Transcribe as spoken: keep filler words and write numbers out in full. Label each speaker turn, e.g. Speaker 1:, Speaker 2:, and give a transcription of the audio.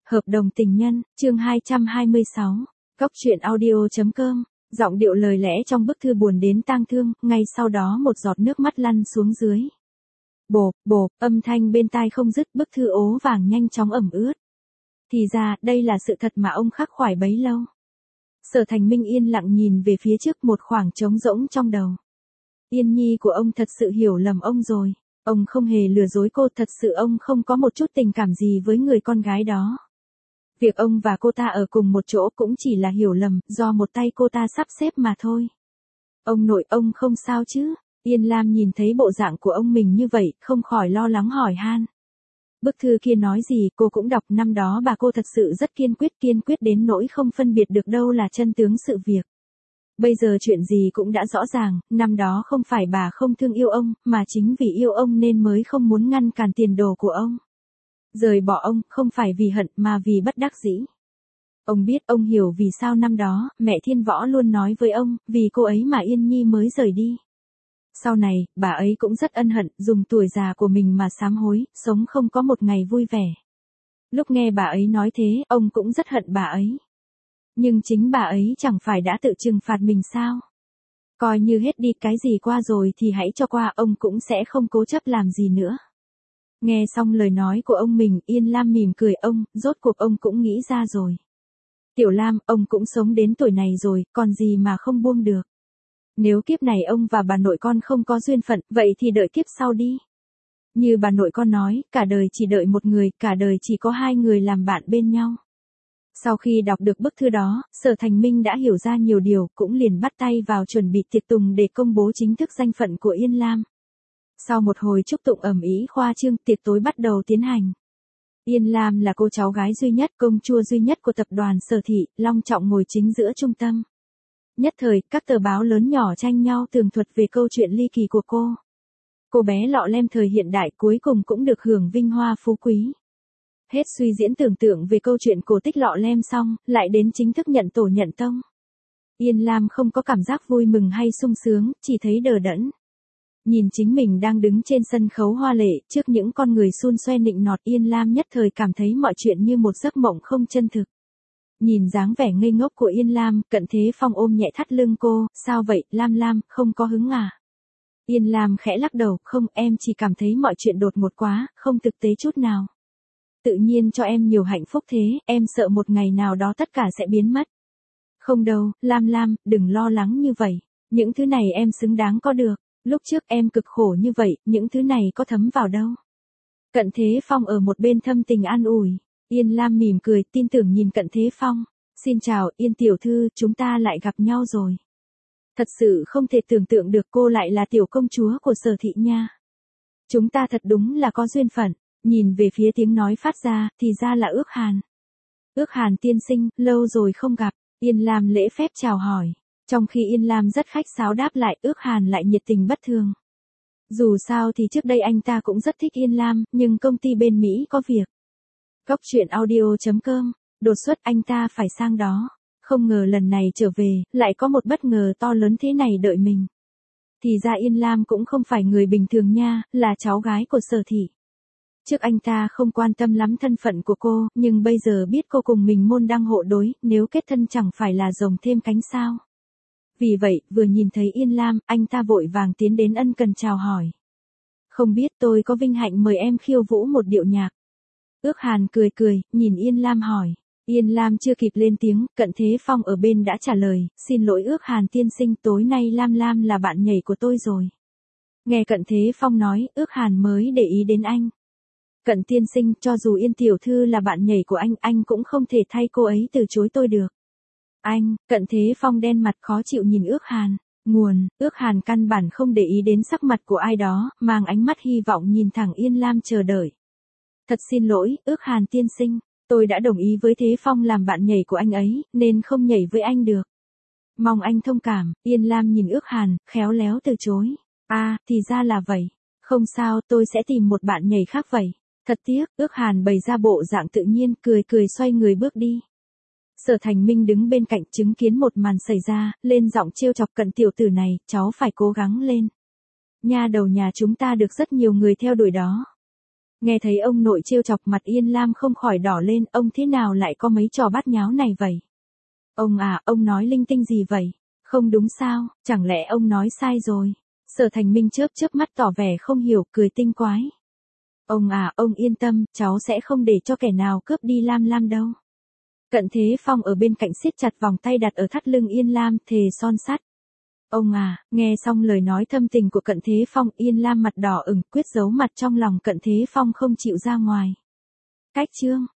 Speaker 1: Hợp đồng tình nhân, chương hai trăm hai mươi sáu, Cóc truyện audio.com, giọng điệu lời lẽ trong bức thư buồn đến tang thương, ngay sau đó một giọt nước mắt lăn xuống dưới. Bộp, bộp, âm thanh bên tai không dứt, bức thư ố vàng nhanh chóng ẩm ướt. Thì ra, đây là sự thật mà ông khắc khoải bấy lâu. Sở Thành Minh yên lặng nhìn về phía trước, một khoảng trống rỗng trong đầu. Yên Nhi của ông thật sự hiểu lầm ông rồi. Ông không hề lừa dối cô, thật sự ông không có một chút tình cảm gì với người con gái đó. Việc ông và cô ta ở cùng một chỗ cũng chỉ là hiểu lầm, do một tay cô ta sắp xếp mà thôi. Ông nội, ông không sao chứ? Yên Lam nhìn thấy bộ dạng của ông mình như vậy, không khỏi lo lắng hỏi han. Bức thư kia nói gì cô cũng đọc, năm đó bà cô thật sự rất kiên quyết, kiên quyết đến nỗi không phân biệt được đâu là chân tướng sự việc. Bây giờ chuyện gì cũng đã rõ ràng, năm đó không phải bà không thương yêu ông, mà chính vì yêu ông nên mới không muốn ngăn cản tiền đồ của ông. Rời bỏ ông, không phải vì hận mà vì bất đắc dĩ. Ông biết, ông hiểu vì sao năm đó, mẹ Thiên Võ luôn nói với ông, vì cô ấy mà Yên Nhi mới rời đi. Sau này, bà ấy cũng rất ân hận, dùng tuổi già của mình mà sám hối, sống không có một ngày vui vẻ. Lúc nghe bà ấy nói thế, ông cũng rất hận bà ấy. Nhưng chính bà ấy chẳng phải đã tự trừng phạt mình sao? Coi như hết đi, cái gì qua rồi thì hãy cho qua, ông cũng sẽ không cố chấp làm gì nữa. Nghe xong lời nói của ông mình, Yên Lam mỉm cười, ông, rốt cuộc ông cũng nghĩ ra rồi. Tiểu Lam, ông cũng sống đến tuổi này rồi, còn gì mà không buông được. Nếu kiếp này ông và bà nội con không có duyên phận, vậy thì đợi kiếp sau đi. Như bà nội con nói, cả đời chỉ đợi một người, cả đời chỉ có hai người làm bạn bên nhau. Sau khi đọc được bức thư đó, Sở Thành Minh đã hiểu ra nhiều điều, cũng liền bắt tay vào chuẩn bị tiệc tùng để công bố chính thức danh phận của Yên Lam. Sau một hồi chúc tụng ầm ĩ khoa trương, tiệc tối bắt đầu tiến hành. Yên Lam là cô cháu gái duy nhất, công chúa duy nhất của tập đoàn Sở Thị, long trọng ngồi chính giữa trung tâm. Nhất thời, các tờ báo lớn nhỏ tranh nhau tường thuật về câu chuyện ly kỳ của cô. Cô bé lọ lem thời hiện đại cuối cùng cũng được hưởng vinh hoa phú quý. Hết suy diễn tưởng tượng về câu chuyện cổ tích lọ lem xong, lại đến chính thức nhận tổ nhận tông. Yên Lam không có cảm giác vui mừng hay sung sướng, chỉ thấy đờ đẫn. Nhìn chính mình đang đứng trên sân khấu hoa lệ, trước những con người xun xoe nịnh nọt, Yên Lam nhất thời cảm thấy mọi chuyện như một giấc mộng không chân thực. Nhìn dáng vẻ ngây ngốc của Yên Lam, Cận Thế Phong ôm nhẹ thắt lưng cô, sao vậy, Lam Lam, không có hứng à? Yên Lam khẽ lắc đầu, không, em chỉ cảm thấy mọi chuyện đột ngột quá, không thực tế chút nào. Tự nhiên cho em nhiều hạnh phúc thế, em sợ một ngày nào đó tất cả sẽ biến mất. Không đâu, Lam Lam, đừng lo lắng như vậy, những thứ này em xứng đáng có được. Lúc trước em cực khổ như vậy, những thứ này có thấm vào đâu. Cận Thế Phong ở một bên thâm tình an ủi. Yên Lam mỉm cười, tin tưởng nhìn Cận Thế Phong. Xin chào, Yên tiểu thư, chúng ta lại gặp nhau rồi. Thật sự không thể tưởng tượng được cô lại là tiểu công chúa của Sở Thị nha. Chúng ta thật đúng là có duyên phận. Nhìn về phía tiếng nói phát ra, thì ra là Ước Hàn. Ước Hàn tiên sinh, lâu rồi không gặp. Yên Lam lễ phép chào hỏi. Trong khi Yên Lam rất khách sáo đáp lại, Ước Hàn lại nhiệt tình bất thường. Dù sao thì trước đây anh ta cũng rất thích Yên Lam, nhưng công ty bên Mỹ có việc. Cóc truyện audio.com, đột xuất anh ta phải sang đó. Không ngờ lần này trở về, lại có một bất ngờ to lớn thế này đợi mình. Thì ra Yên Lam cũng không phải người bình thường nha, là cháu gái của Sở Thị. Trước anh ta không quan tâm lắm thân phận của cô, nhưng bây giờ biết cô cùng mình môn đăng hộ đối, nếu kết thân chẳng phải là rồng thêm cánh sao. Vì vậy, vừa nhìn thấy Yên Lam, anh ta vội vàng tiến đến ân cần chào hỏi. Không biết tôi có vinh hạnh mời em khiêu vũ một điệu nhạc. Ước Hàn cười cười, nhìn Yên Lam hỏi. Yên Lam chưa kịp lên tiếng, Cận Thế Phong ở bên đã trả lời, xin lỗi Ước Hàn tiên sinh, tối nay Lam Lam là bạn nhảy của tôi rồi. Nghe Cận Thế Phong nói, Ước Hàn mới để ý đến anh. Cận tiên sinh, cho dù Yên tiểu thư là bạn nhảy của anh, anh cũng không thể thay cô ấy từ chối tôi được. Anh, Cận Thế Phong đen mặt khó chịu nhìn Ước Hàn. Nguồn, Ước Hàn căn bản không để ý đến sắc mặt của ai đó, mang ánh mắt hy vọng nhìn thẳng Yên Lam chờ đợi. Thật xin lỗi, Ước Hàn tiên sinh, tôi đã đồng ý với Thế Phong làm bạn nhảy của anh ấy, nên không nhảy với anh được. Mong anh thông cảm. Yên Lam nhìn Ước Hàn, khéo léo từ chối. À, thì ra là vậy. Không sao, tôi sẽ tìm một bạn nhảy khác vậy. Thật tiếc, Ước Hàn bày ra bộ dạng tự nhiên, cười cười xoay người bước đi. Sở Thành Minh đứng bên cạnh chứng kiến một màn xảy ra, lên giọng trêu chọc Cận tiểu tử này, cháu phải cố gắng lên. Nha đầu nhà chúng ta được rất nhiều người theo đuổi đó. Nghe thấy ông nội trêu chọc mặt Yên Lam không khỏi đỏ lên, ông thế nào lại có mấy trò bát nháo này vậy? Ông à, ông nói linh tinh gì vậy? Không đúng sao, chẳng lẽ ông nói sai rồi? Sở Thành Minh chớp chớp mắt tỏ vẻ không hiểu, cười tinh quái. Ông à, ông yên tâm, cháu sẽ không để cho kẻ nào cướp đi Lam Lam đâu. Cận Thế Phong ở bên cạnh siết chặt vòng tay đặt ở thắt lưng Yên Lam, thề son sắt. Ông à, nghe xong lời nói thâm tình của Cận Thế Phong, Yên Lam mặt đỏ ửng, quyết giấu mặt trong lòng Cận Thế Phong không chịu ra ngoài. Cách chương